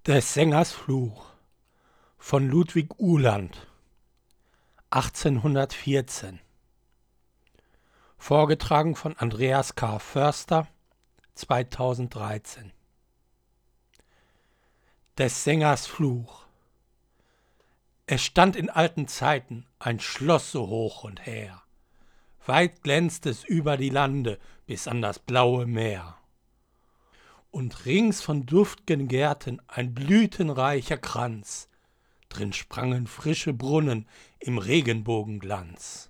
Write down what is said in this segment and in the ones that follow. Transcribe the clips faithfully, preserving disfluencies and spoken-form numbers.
Des Sängers Fluch von Ludwig Uhland achtzehnhundertvierzehn. Vorgetragen von Andreas K. Förster zweitausenddreizehn. Des Sängers Fluch. Es stand in alten Zeiten ein Schloss so hoch und hehr. Weit glänzt es über die Lande bis an das blaue Meer. Und rings von duft'gen Gärten ein blütenreicher Kranz, drin sprangen frische Brunnen im Regenbogenglanz.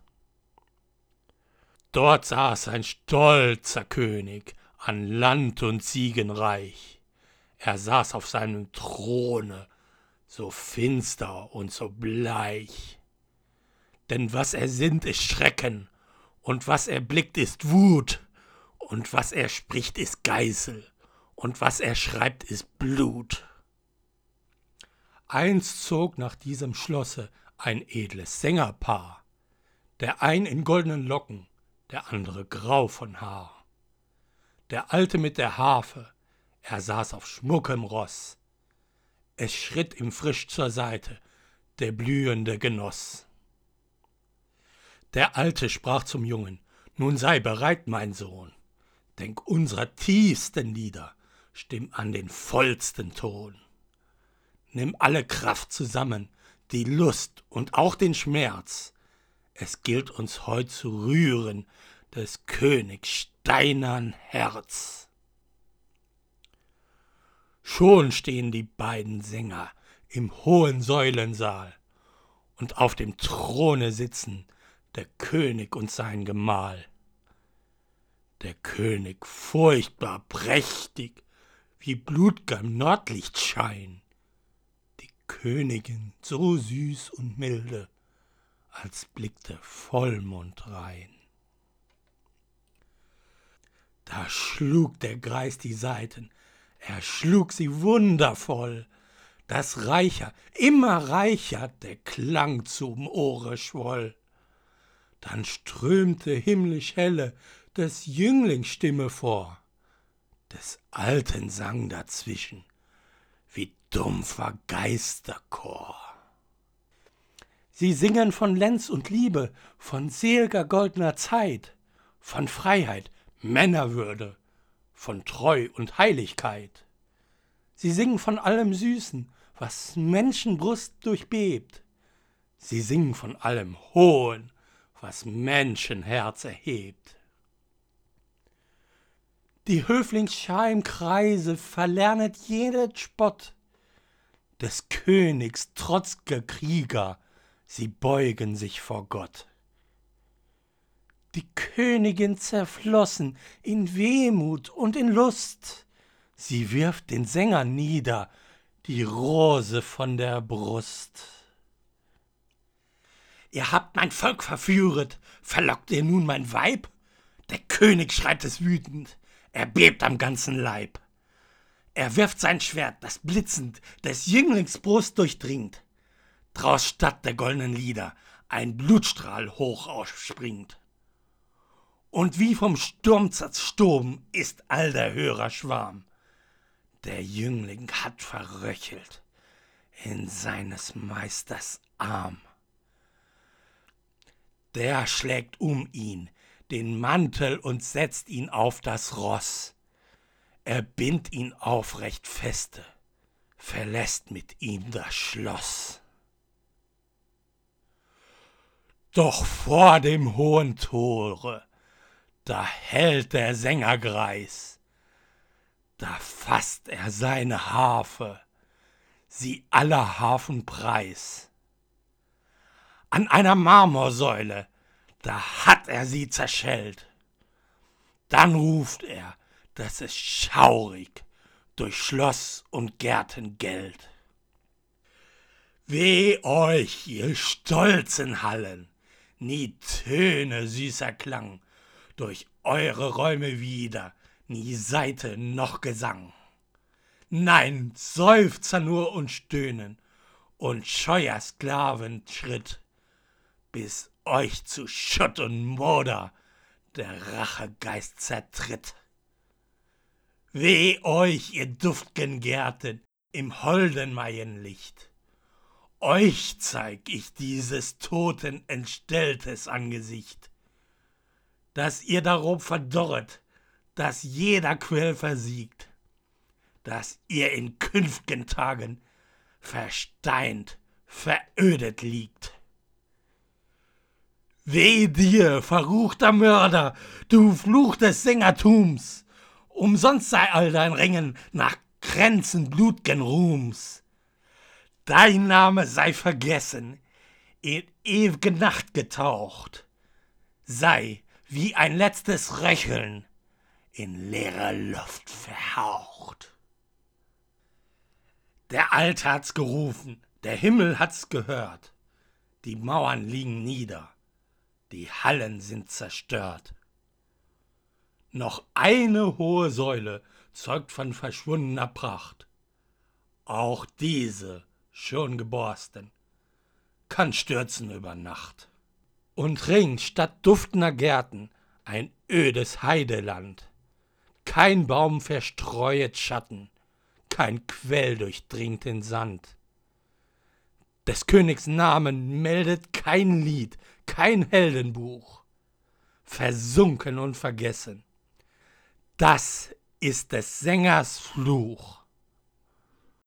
Dort saß ein stolzer König, an Land und Siegen reich. Er saß auf seinem Throne, so finster und so bleich. Denn was er sinnt, ist Schrecken, und was er blickt, ist Wut, und was er spricht, ist Geißel, und was er schreibt, ist Blut. Einst zog nach diesem Schlosse ein edles Sängerpaar, der ein in goldenen Locken, der andere grau von Haar. Der Alte mit der Harfe, er saß auf schmuckem Ross, es schritt ihm frisch zur Seite der blühende Genoss. Der Alte sprach zum Jungen: Nun sei bereit, mein Sohn, denk unserer tiefsten Lieder, stimm an den vollsten Ton. Nimm alle Kraft zusammen, die Lust und auch den Schmerz. Es gilt uns heut zu rühren des Königs steinern Herz. Schon stehen die beiden Sänger im hohen Säulensaal, und auf dem Throne sitzen der König und sein Gemahl. Der König furchtbar prächtig, wie blut'gem Nordlichtschein, die Königin so süß und milde, als blickte Vollmond rein. Da schlug der Greis die Saiten, er schlug sie wundervoll, dass reicher, immer reicher der Klang zum Ohre schwoll. Dann strömte himmlisch helle des Jünglings Stimme vor, des Alten sang dazwischen, wie dumpfer Geisterchor. Sie singen von Lenz und Liebe, von sel'ger goldner Zeit, von Freiheit, Männerwürde, von Treu und Heiligkeit. Sie singen von allem Süßen, was Menschenbrust durchbebt. Sie singen von allem Hohen, was Menschenherz erhebt. Die Höflingsschar im Kreise verlernet jeden Spott. Des Königs trotz'ge Krieger, sie beugen sich vor Gott. Die Königin zerflossen in Wehmut und in Lust, sie wirft den Sänger nieder, die Rose von der Brust. Ihr habt mein Volk verführet, verlockt ihr nun mein Weib? Der König schreit es wütend, er bebt am ganzen Leib. Er wirft sein Schwert, das blitzend des Jünglings Brust durchdringt. Draus statt der goldenen Lieder ein Blutstrahl hoch ausspringt. Und wie vom Sturm zerstoben ist all der Hörer Schwarm. Der Jüngling hat verröchelt in seines Meisters Arm. Der schlägt um ihn den Mantel und setzt ihn auf das Ross. Er bindt ihn aufrecht feste, verlässt mit ihm das Schloss. Doch vor dem hohen Tore, da hält der Sänger Greis, da fasst er seine Harfe, sie aller Harfen preis. An einer Marmorsäule, da hat er sie zerschellt. Dann ruft er, dass es schaurig durch Schloss und Gärten gellt. Weh euch, ihr stolzen Hallen, nie Töne süßer Klang, durch eure Räume wieder, nie Saite noch Gesang. Nein, Seufzer nur und Stöhnen und scheuer Sklavenschritt, bis euch zu Schutt und Moder der Rachegeist zertritt. Weh euch, ihr duft'gen Gärten, im holden Maienlicht. Euch zeig ich dieses toten, entstelltes Angesicht, dass ihr darob verdorret, dass jeder Quell versiegt, dass ihr in künft'gen Tagen versteint, verödet liegt. Weh dir, verruchter Mörder, du Fluch des Sängertums! Umsonst sei all dein Ringen nach Kränzen blut'gen Ruhms. Dein Name sei vergessen, in ew'ge Nacht getaucht, sei wie ein letztes Röcheln in leere Luft verhaucht. Der Alte hat's gerufen, der Himmel hat's gehört, die Mauern liegen nieder, die Hallen sind zerstört. Noch eine hohe Säule zeugt von verschwundener Pracht. Auch diese, schon geborsten, kann stürzen über Nacht. Und ringt statt duftender Gärten ein ödes Heideland. Kein Baum verstreuet Schatten, kein Quell durchdringt den Sand. Des Königs Namen meldet kein Lied, kein Heldenbuch. Versunken und vergessen, das ist des Sängers Fluch.